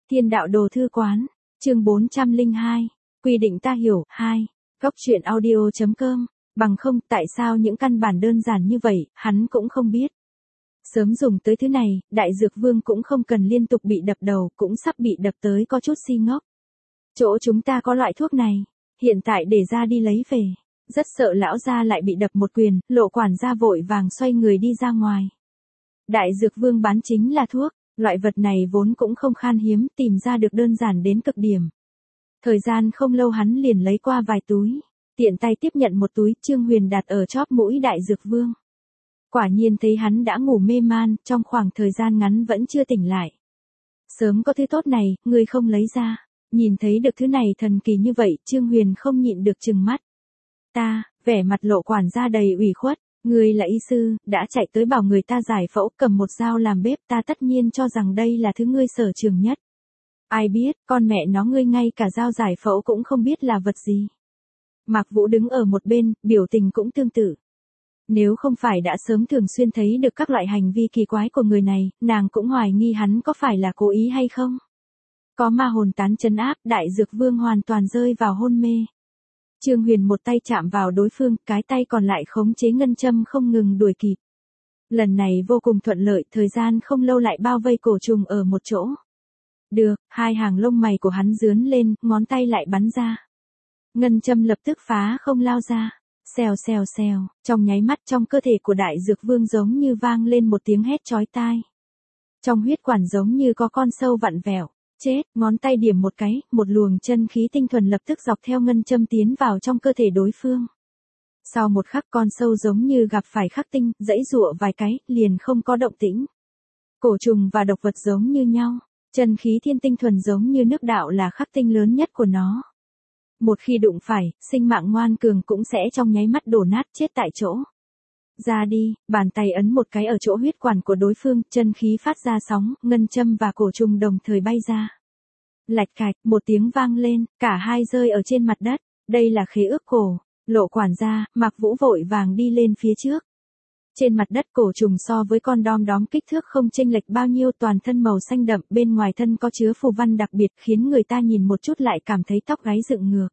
Thiên đạo đồ thư quán, chương 402, quy định ta hiểu, 2, góc truyện audio.com, bằng không tại sao những căn bản đơn giản như vậy, hắn cũng không biết. Sớm dùng tới thứ này, đại dược vương cũng không cần liên tục bị đập đầu, cũng sắp bị đập tới có chút si ngốc. Chỗ chúng ta có loại thuốc này, hiện tại để ra đi lấy về. Rất sợ lão gia lại bị đập một quyền, Lộ quản gia vội vàng xoay người đi ra ngoài. Đại dược vương bán chính là thuốc, loại vật này vốn cũng không khan hiếm, tìm ra được đơn giản đến cực điểm. Thời gian không lâu hắn liền lấy qua vài túi, tiện tay tiếp nhận một túi, Trương Huyền đặt ở chóp mũi đại dược vương. Quả nhiên thấy hắn đã ngủ mê man, trong khoảng thời gian ngắn vẫn chưa tỉnh lại. Sớm có thứ tốt này, ngươi không lấy ra. Nhìn thấy được thứ này thần kỳ như vậy, Trương Huyền không nhịn được trừng mắt. Ta, vẻ mặt Lộ quản gia đầy ủy khuất, ngươi là y sư, đã chạy tới bảo người ta giải phẫu, cầm một dao làm bếp, ta tất nhiên cho rằng đây là thứ ngươi sở trường nhất. Ai biết, con mẹ nó ngươi ngay cả dao giải phẫu cũng không biết là vật gì. Mạc Vũ đứng ở một bên, biểu tình cũng tương tự. Nếu không phải đã sớm thường xuyên thấy được các loại hành vi kỳ quái của người này, nàng cũng hoài nghi hắn có phải là cố ý hay không. Có ma hồn tán trấn áp, đại dược vương hoàn toàn rơi vào hôn mê. Trương Huyền một tay chạm vào đối phương, cái tay còn lại khống chế ngân châm không ngừng đuổi kịp. Lần này vô cùng thuận lợi, thời gian không lâu lại bao vây cổ trùng ở một chỗ. Được, hai hàng lông mày của hắn rướn lên, ngón tay lại bắn ra. Ngân châm lập tức phá không lao ra. Xèo xèo xèo, trong nháy mắt trong cơ thể của đại dược vương giống như vang lên một tiếng hét chói tai. Trong huyết quản giống như có con sâu vặn vẹo. Chết, ngón tay điểm một cái, một luồng chân khí tinh thuần lập tức dọc theo ngân châm tiến vào trong cơ thể đối phương. Sau một khắc con sâu giống như gặp phải khắc tinh, giãy giụa vài cái, liền không có động tĩnh. Cổ trùng và độc vật giống như nhau, chân khí thiên tinh thuần giống như nước đạo là khắc tinh lớn nhất của nó. Một khi đụng phải, sinh mạng ngoan cường cũng sẽ trong nháy mắt đổ nát chết tại chỗ. Ra đi, bàn tay ấn một cái ở chỗ huyết quản của đối phương, chân khí phát ra sóng, ngân châm và cổ trùng đồng thời bay ra. Lạch cạch, một tiếng vang lên, cả hai rơi ở trên mặt đất, đây là khế ước cổ, Lộ quản gia, Mạc Vũ vội vàng đi lên phía trước. Trên mặt đất cổ trùng so với con đom đóm kích thước không chênh lệch bao nhiêu, toàn thân màu xanh đậm, bên ngoài thân có chứa phù văn đặc biệt khiến người ta nhìn một chút lại cảm thấy tóc gáy dựng ngược.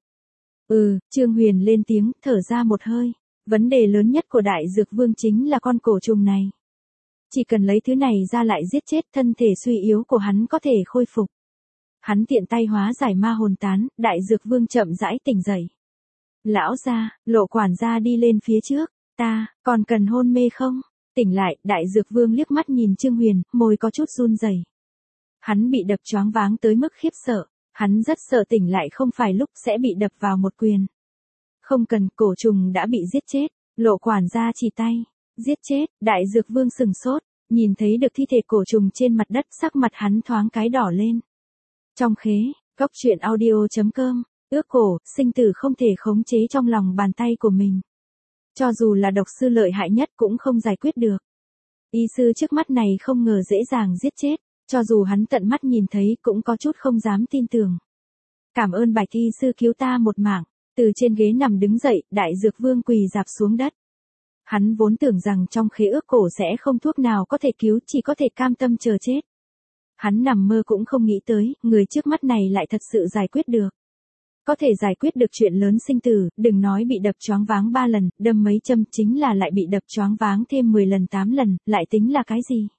Trương Huyền lên tiếng, thở ra một hơi. Vấn đề lớn nhất của đại dược vương chính là con cổ trùng này. Chỉ cần lấy thứ này ra lại giết chết, thân thể suy yếu của hắn có thể khôi phục. Hắn tiện tay hóa giải ma hồn tán, đại dược vương chậm rãi tỉnh dậy. Lão gia, Lộ quản gia đi lên phía trước, ta, còn cần hôn mê không? Tỉnh lại, đại dược vương liếc mắt nhìn Trương Huyền, môi có chút run rẩy. Hắn bị đập choáng váng tới mức khiếp sợ, hắn rất sợ tỉnh lại không phải lúc sẽ bị đập vào một quyền. Không cần, cổ trùng đã bị giết chết, Lộ quản gia chỉ tay. Giết chết, đại dược vương sừng sốt, nhìn thấy được thi thể cổ trùng trên mặt đất, sắc mặt hắn thoáng cái đỏ lên. Trong khế, góc truyện audio.com, ước cổ, sinh tử không thể khống chế trong lòng bàn tay của mình. Cho dù là độc sư lợi hại nhất cũng không giải quyết được. Y sư trước mắt này không ngờ dễ dàng giết chết, cho dù hắn tận mắt nhìn thấy cũng có chút không dám tin tưởng. Cảm ơn Bạch y sư cứu ta một mạng. Từ trên ghế nằm đứng dậy, đại dược vương quỳ rạp xuống đất. Hắn vốn tưởng rằng trong khế ước cổ sẽ không thuốc nào có thể cứu, chỉ có thể cam tâm chờ chết. Hắn nằm mơ cũng không nghĩ tới, người trước mắt này lại thật sự giải quyết được. Có thể giải quyết được chuyện lớn sinh tử, đừng nói bị đập choáng váng 3 lần, đâm mấy châm, chính là lại bị đập choáng váng thêm 10 lần 8 lần, lại tính là cái gì?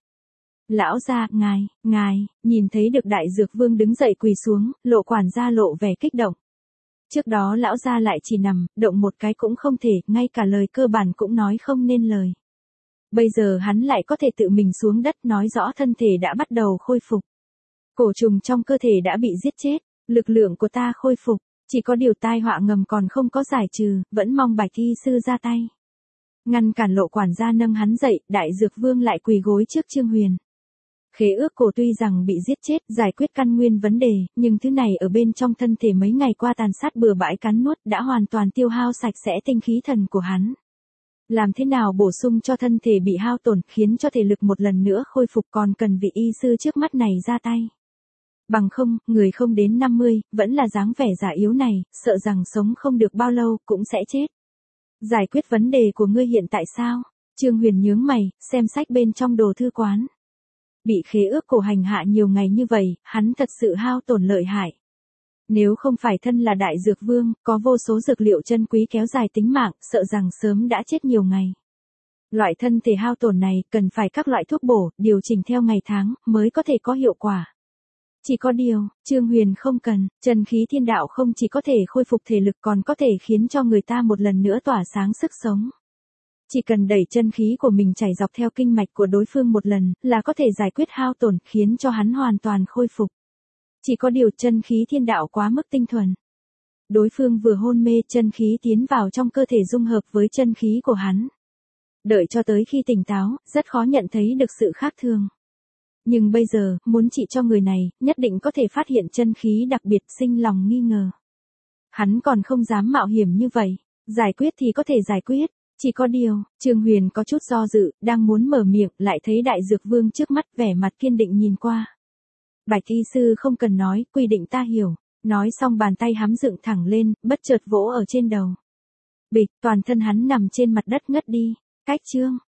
Lão gia, ngài, nhìn thấy được đại dược vương đứng dậy quỳ xuống, Lộ quản gia lộ vẻ kích động. Trước đó lão gia lại chỉ nằm, động một cái cũng không thể, ngay cả lời cơ bản cũng nói không nên lời. Bây giờ hắn lại có thể tự mình xuống đất, nói rõ thân thể đã bắt đầu khôi phục. Cổ trùng trong cơ thể đã bị giết chết, lực lượng của ta khôi phục, chỉ có điều tai họa ngầm còn không có giải trừ, vẫn mong Bạch y sư ra tay. Ngăn cản Lộ quản gia nâng hắn dậy, đại dược vương lại quỳ gối trước Trương Huyền. Khế ước cổ tuy rằng bị giết chết, giải quyết căn nguyên vấn đề, nhưng thứ này ở bên trong thân thể mấy ngày qua tàn sát bừa bãi cắn nuốt đã hoàn toàn tiêu hao sạch sẽ tinh khí thần của hắn. Làm thế nào bổ sung cho thân thể bị hao tổn, khiến cho thể lực một lần nữa khôi phục, còn cần vị y sư trước mắt này ra tay. Bằng không, người không đến 50, vẫn là dáng vẻ già yếu này, sợ rằng sống không được bao lâu, cũng sẽ chết. Giải quyết vấn đề của ngươi hiện tại sao? Trương Huyền nhướng mày, xem sách bên trong đồ thư quán. Bị khế ước cổ hành hạ nhiều ngày như vậy, hắn thật sự hao tổn lợi hại. Nếu không phải thân là đại dược vương, có vô số dược liệu chân quý kéo dài tính mạng, sợ rằng sớm đã chết nhiều ngày. Loại thân thể hao tổn này cần phải các loại thuốc bổ, điều chỉnh theo ngày tháng, mới có thể có hiệu quả. Chỉ có điều, Trương Huyền không cần, chân khí thiên đạo không chỉ có thể khôi phục thể lực còn có thể khiến cho người ta một lần nữa tỏa sáng sức sống. Chỉ cần đẩy chân khí của mình chảy dọc theo kinh mạch của đối phương một lần, là có thể giải quyết hao tổn, khiến cho hắn hoàn toàn khôi phục. Chỉ có điều chân khí thiên đạo quá mức tinh thuần. Đối phương vừa hôn mê, chân khí tiến vào trong cơ thể dung hợp với chân khí của hắn. Đợi cho tới khi tỉnh táo, rất khó nhận thấy được sự khác thường. Nhưng bây giờ, muốn trị cho người này, nhất định có thể phát hiện chân khí đặc biệt, sinh lòng nghi ngờ. Hắn còn không dám mạo hiểm như vậy. Giải quyết thì có thể giải quyết. Chỉ có điều, Trương Huyền có chút do dự, đang muốn mở miệng, lại thấy đại dược vương trước mắt vẻ mặt kiên định nhìn qua. Bạch y sư không cần nói, quy định ta hiểu. Nói xong bàn tay hắm dựng thẳng lên, bất chợt vỗ ở trên đầu. Bịch, toàn thân hắn nằm trên mặt đất ngất đi. Cách chương